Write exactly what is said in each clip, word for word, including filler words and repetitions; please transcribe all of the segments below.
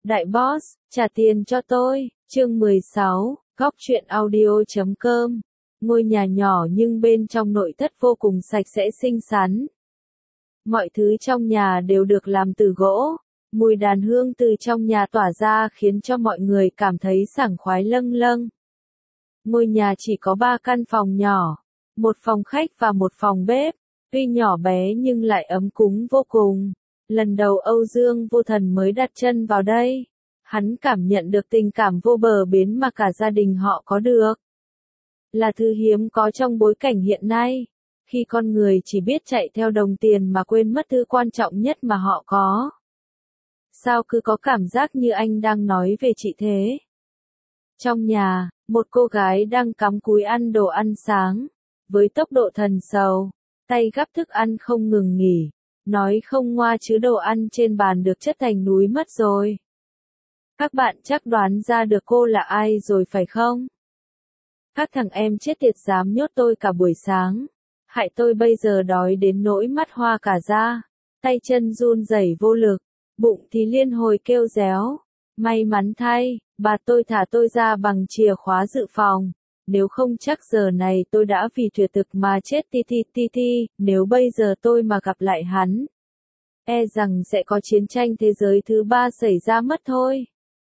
Đại boss, trả tiền cho tôi. Chương mười sáu, góc truyện audio chấm com. Ngôi nhà nhỏ nhưng bên trong nội thất vô cùng sạch sẽ xinh xắn. Mọi thứ trong nhà đều được làm từ gỗ. Mùi đàn hương từ trong nhà tỏa ra khiến cho mọi người cảm thấy sảng khoái lâng lâng. Ngôi nhà chỉ có ba căn phòng nhỏ, một phòng khách và một phòng bếp. Tuy nhỏ bé nhưng lại ấm cúng vô cùng. Lần đầu Âu Dương Vô Thần mới đặt chân vào đây, hắn cảm nhận được tình cảm vô bờ bến mà cả gia đình họ có được. Là thứ hiếm có trong bối cảnh hiện nay, khi con người chỉ biết chạy theo đồng tiền mà quên mất thứ quan trọng nhất mà họ có. Sao cứ có cảm giác như anh đang nói về chị thế? Trong nhà, một cô gái đang cắm cúi ăn đồ ăn sáng, với tốc độ thần sầu, tay gắp thức ăn không ngừng nghỉ. Nói không ngoa chứ đồ ăn trên bàn được chất thành núi mất rồi. Các bạn chắc đoán ra được cô là ai rồi phải không? Các thằng em chết tiệt dám nhốt tôi cả buổi sáng. Hại tôi bây giờ đói đến nỗi mắt hoa cả da. Tay chân run rẩy vô lực. Bụng thì liên hồi kêu réo. May mắn thay, bà tôi thả tôi ra bằng chìa khóa dự phòng. Nếu không chắc giờ này tôi đã vì tuyệt thực mà chết ti ti ti ti, nếu bây giờ tôi mà gặp lại hắn. E rằng sẽ có chiến tranh thế giới thứ ba xảy ra mất thôi.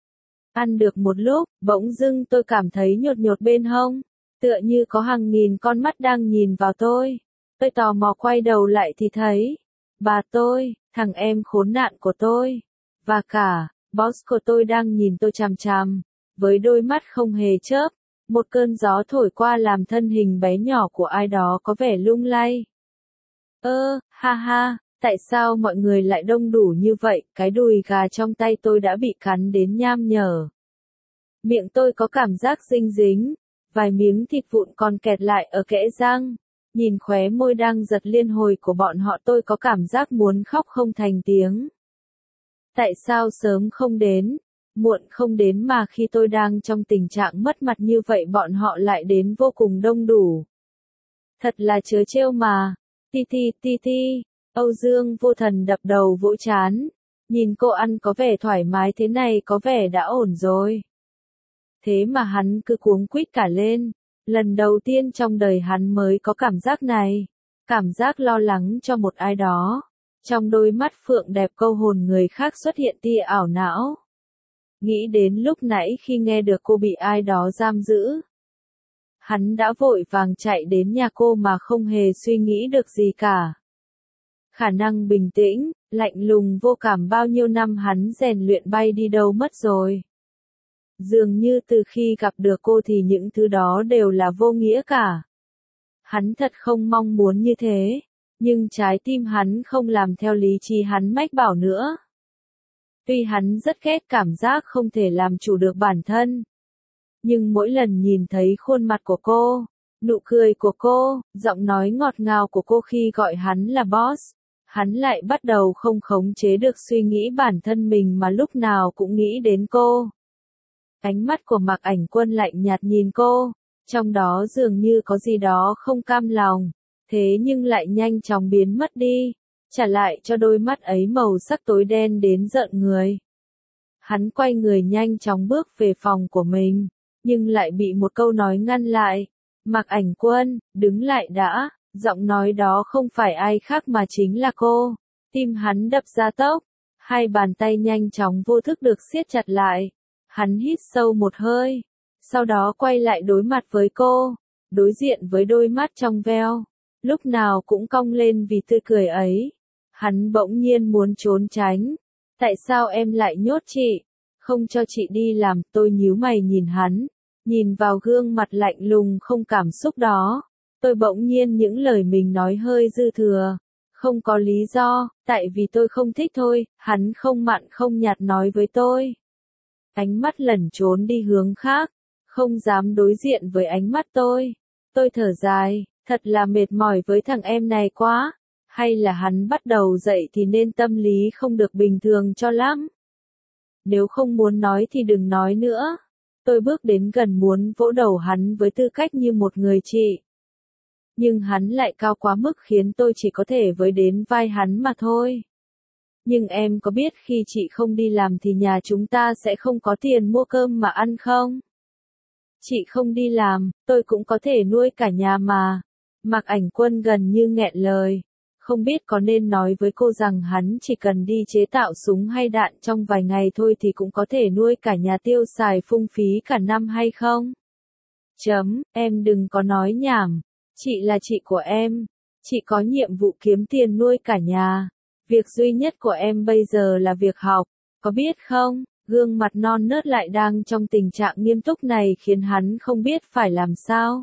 Ăn được một lúc, bỗng dưng tôi cảm thấy nhột nhột bên hông, tựa như có hàng nghìn con mắt đang nhìn vào tôi. Tôi tò mò quay đầu lại thì thấy, bà tôi, thằng em khốn nạn của tôi, và cả, boss của tôi đang nhìn tôi chằm chằm, với đôi mắt không hề chớp. Một cơn gió thổi qua làm thân hình bé nhỏ của ai đó có vẻ lung lay. Ơ, ha ha, tại sao mọi người lại đông đủ như vậy? Cái đùi gà trong tay tôi đã bị cắn đến nham nhở. Miệng tôi có cảm giác dinh dính, vài miếng thịt vụn còn kẹt lại ở kẽ răng. Nhìn khóe môi đang giật liên hồi của bọn họ tôi có cảm giác muốn khóc không thành tiếng. Tại sao sớm không đến? Muộn không đến mà khi tôi đang trong tình trạng mất mặt như vậy bọn họ lại đến vô cùng đông đủ. Thật là trớ trêu mà. Ti ti ti ti. Âu Dương Vô Thần đập đầu vỗ trán. Nhìn cô ăn có vẻ thoải mái thế này có vẻ đã ổn rồi. Thế mà hắn cứ cuống quýt cả lên. Lần đầu tiên trong đời hắn mới có cảm giác này. Cảm giác lo lắng cho một ai đó. Trong đôi mắt phượng đẹp câu hồn người khác xuất hiện tia ảo não. Nghĩ đến lúc nãy khi nghe được cô bị ai đó giam giữ. Hắn đã vội vàng chạy đến nhà cô mà không hề suy nghĩ được gì cả. Khả năng bình tĩnh, lạnh lùng vô cảm bao nhiêu năm hắn rèn luyện bay đi đâu mất rồi. Dường như từ khi gặp được cô thì những thứ đó đều là vô nghĩa cả. Hắn thật không mong muốn như thế, nhưng trái tim hắn không làm theo lý trí hắn mách bảo nữa. Tuy hắn rất ghét cảm giác không thể làm chủ được bản thân. Nhưng mỗi lần nhìn thấy khuôn mặt của cô, nụ cười của cô, giọng nói ngọt ngào của cô khi gọi hắn là boss, hắn lại bắt đầu không khống chế được suy nghĩ bản thân mình mà lúc nào cũng nghĩ đến cô. Ánh mắt của Mạc Ảnh Quân lạnh nhạt nhìn cô, trong đó dường như có gì đó không cam lòng, thế nhưng lại nhanh chóng biến mất đi. Trả lại cho đôi mắt ấy màu sắc tối đen đến rợn người. Hắn quay người nhanh chóng bước về phòng của mình, nhưng lại bị một câu nói ngăn lại. Mạc Ảnh Quân, đứng lại đã, giọng nói đó không phải ai khác mà chính là cô. Tim hắn đập ra tốc, hai bàn tay nhanh chóng vô thức được siết chặt lại. Hắn hít sâu một hơi, sau đó quay lại đối mặt với cô, đối diện với đôi mắt trong veo, lúc nào cũng cong lên vì tươi cười ấy. Hắn bỗng nhiên muốn trốn tránh. Tại sao em lại nhốt chị? Không cho chị đi làm, tôi nhíu mày nhìn hắn. Nhìn vào gương mặt lạnh lùng không cảm xúc đó. Tôi bỗng nhiên những lời mình nói hơi dư thừa. Không có lý do, tại vì tôi không thích thôi, hắn không mặn không nhạt nói với tôi. Ánh mắt lẩn trốn đi hướng khác, không dám đối diện với ánh mắt tôi. Tôi thở dài, thật là mệt mỏi với thằng em này quá. Hay là hắn bắt đầu dậy thì nên tâm lý không được bình thường cho lắm. Nếu không muốn nói thì đừng nói nữa. Tôi bước đến gần muốn vỗ đầu hắn với tư cách như một người chị. Nhưng hắn lại cao quá mức khiến tôi chỉ có thể với đến vai hắn mà thôi. Nhưng em có biết khi chị không đi làm thì nhà chúng ta sẽ không có tiền mua cơm mà ăn không? Chị không đi làm, tôi cũng có thể nuôi cả nhà mà. Mạc Ảnh Quân gần như nghẹn lời. Không biết có nên nói với cô rằng hắn chỉ cần đi chế tạo súng hay đạn trong vài ngày thôi thì cũng có thể nuôi cả nhà tiêu xài phung phí cả năm hay không? Chấm, em đừng có nói nhảm. Chị là chị của em. Chị có nhiệm vụ kiếm tiền nuôi cả nhà. Việc duy nhất của em bây giờ là việc học. Có biết không? Gương mặt non nớt lại đang trong tình trạng nghiêm túc này khiến hắn không biết phải làm sao.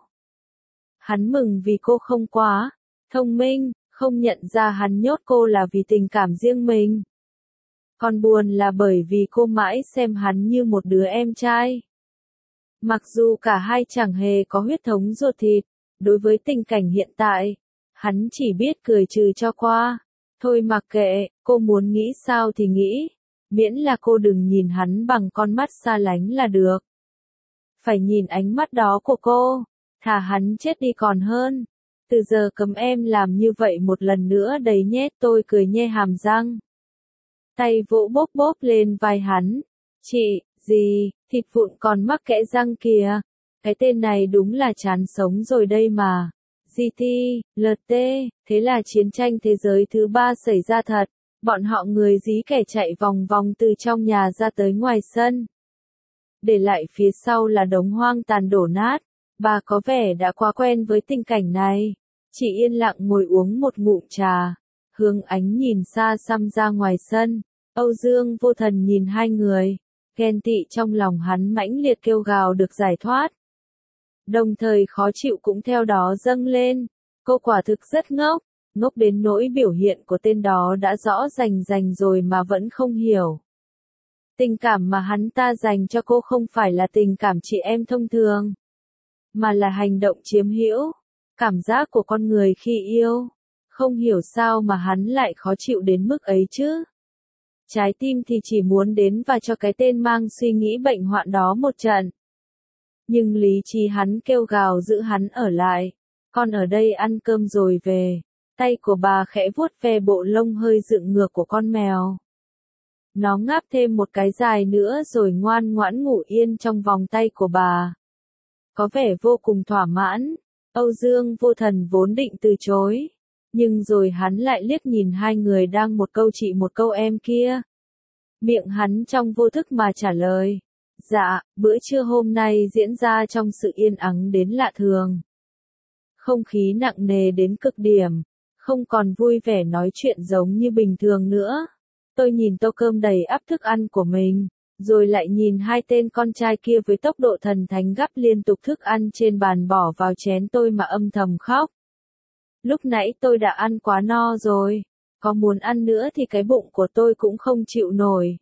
Hắn mừng vì cô không quá thông minh, không nhận ra hắn nhốt cô là vì tình cảm riêng mình. Còn buồn là bởi vì cô mãi xem hắn như một đứa em trai. Mặc dù cả hai chẳng hề có huyết thống ruột thịt, đối với tình cảnh hiện tại, hắn chỉ biết cười trừ cho qua. Thôi mặc kệ, cô muốn nghĩ sao thì nghĩ, miễn là cô đừng nhìn hắn bằng con mắt xa lánh là được. Phải nhìn ánh mắt đó của cô, thà hắn chết đi còn hơn. Từ giờ cấm em làm như vậy một lần nữa đấy nhé, tôi cười nhe hàm răng. Tay vỗ bốp bốp lên vai hắn. Chị, gì, thịt vụn còn mắc kẽ răng kìa. Cái tên này đúng là chán sống rồi đây mà. giê tê, lờ tê, thế là chiến tranh thế giới thứ ba xảy ra thật. Bọn họ người dí kẻ chạy vòng vòng từ trong nhà ra tới ngoài sân. Để lại phía sau là đống hoang tàn đổ nát. Bà có vẻ đã quá quen với tình cảnh này. Chỉ yên lặng ngồi uống một ngụm trà. Hướng Ánh nhìn xa xăm ra ngoài sân. Âu Dương Vô Thần nhìn hai người. Ghen tị trong lòng hắn mãnh liệt kêu gào được giải thoát. Đồng thời khó chịu cũng theo đó dâng lên. Cô quả thực rất ngốc. Ngốc đến nỗi biểu hiện của tên đó đã rõ rành rành rồi mà vẫn không hiểu. Tình cảm mà hắn ta dành cho cô không phải là tình cảm chị em thông thường, mà là hành động chiếm hữu, cảm giác của con người khi yêu. Không hiểu sao mà hắn lại khó chịu đến mức ấy chứ. Trái tim thì chỉ muốn đến và cho cái tên mang suy nghĩ bệnh hoạn đó một trận. Nhưng lý trí hắn kêu gào giữ hắn ở lại. Con ở đây ăn cơm rồi về. Tay của bà khẽ vuốt ve bộ lông hơi dựng ngược của con mèo. Nó ngáp thêm một cái dài nữa rồi ngoan ngoãn ngủ yên trong vòng tay của bà. Có vẻ vô cùng thỏa mãn. Âu Dương Vô Thần vốn định từ chối. Nhưng rồi hắn lại liếc nhìn hai người đang một câu chị một câu em kia. Miệng hắn trong vô thức mà trả lời. Dạ, bữa trưa hôm nay diễn ra trong sự yên ắng đến lạ thường. Không khí nặng nề đến cực điểm. Không còn vui vẻ nói chuyện giống như bình thường nữa. Tôi nhìn tô cơm đầy ắp thức ăn của mình, rồi lại nhìn hai tên con trai kia với tốc độ thần thánh gắp liên tục thức ăn trên bàn bỏ vào chén tôi mà âm thầm khóc. Lúc nãy tôi đã ăn quá no rồi, có muốn ăn nữa thì cái bụng của tôi cũng không chịu nổi.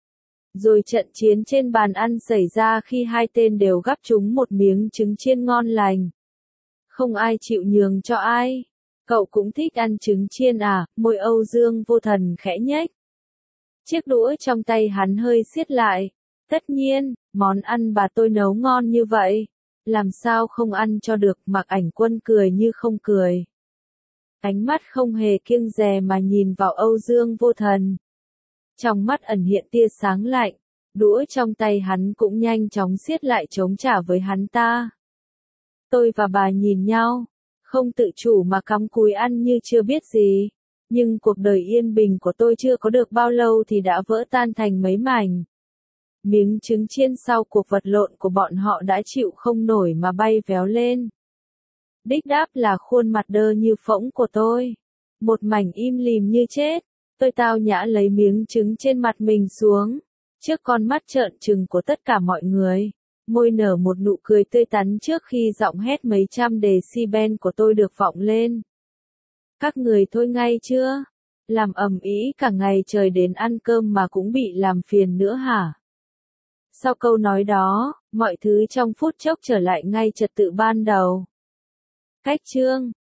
Rồi trận chiến trên bàn ăn xảy ra khi hai tên đều gắp trúng một miếng trứng chiên ngon lành. Không ai chịu nhường cho ai. Cậu cũng thích ăn trứng chiên à? Môi Âu Dương Vô Thần khẽ nhếch. Chiếc đũa trong tay hắn hơi siết lại. Tất nhiên, món ăn bà tôi nấu ngon như vậy. Làm sao không ăn cho được? Mạc Ảnh Quân cười như không cười. Ánh mắt không hề kiêng dè mà nhìn vào Âu Dương Vô Thần. Trong mắt ẩn hiện tia sáng lạnh. Đũa trong tay hắn cũng nhanh chóng siết lại chống trả với hắn ta. Tôi và bà nhìn nhau. Không tự chủ mà cắm cúi ăn như chưa biết gì. Nhưng cuộc đời yên bình của tôi chưa có được bao lâu thì đã vỡ tan thành mấy mảnh. Miếng trứng chiên sau cuộc vật lộn của bọn họ đã chịu không nổi mà bay véo lên. Đích đáp là khuôn mặt đơ như phỗng của tôi. Một mảnh im lìm như chết. Tôi tao nhã lấy miếng trứng trên mặt mình xuống. Trước con mắt trợn trừng của tất cả mọi người. Môi nở một nụ cười tươi tắn trước khi giọng hét mấy trăm decibel của tôi được vọng lên. Các người thôi ngay chưa? Làm ầm ĩ cả ngày trời đến ăn cơm mà cũng bị làm phiền nữa hả? Sau câu nói đó, mọi thứ trong phút chốc trở lại ngay trật tự ban đầu. Cách chương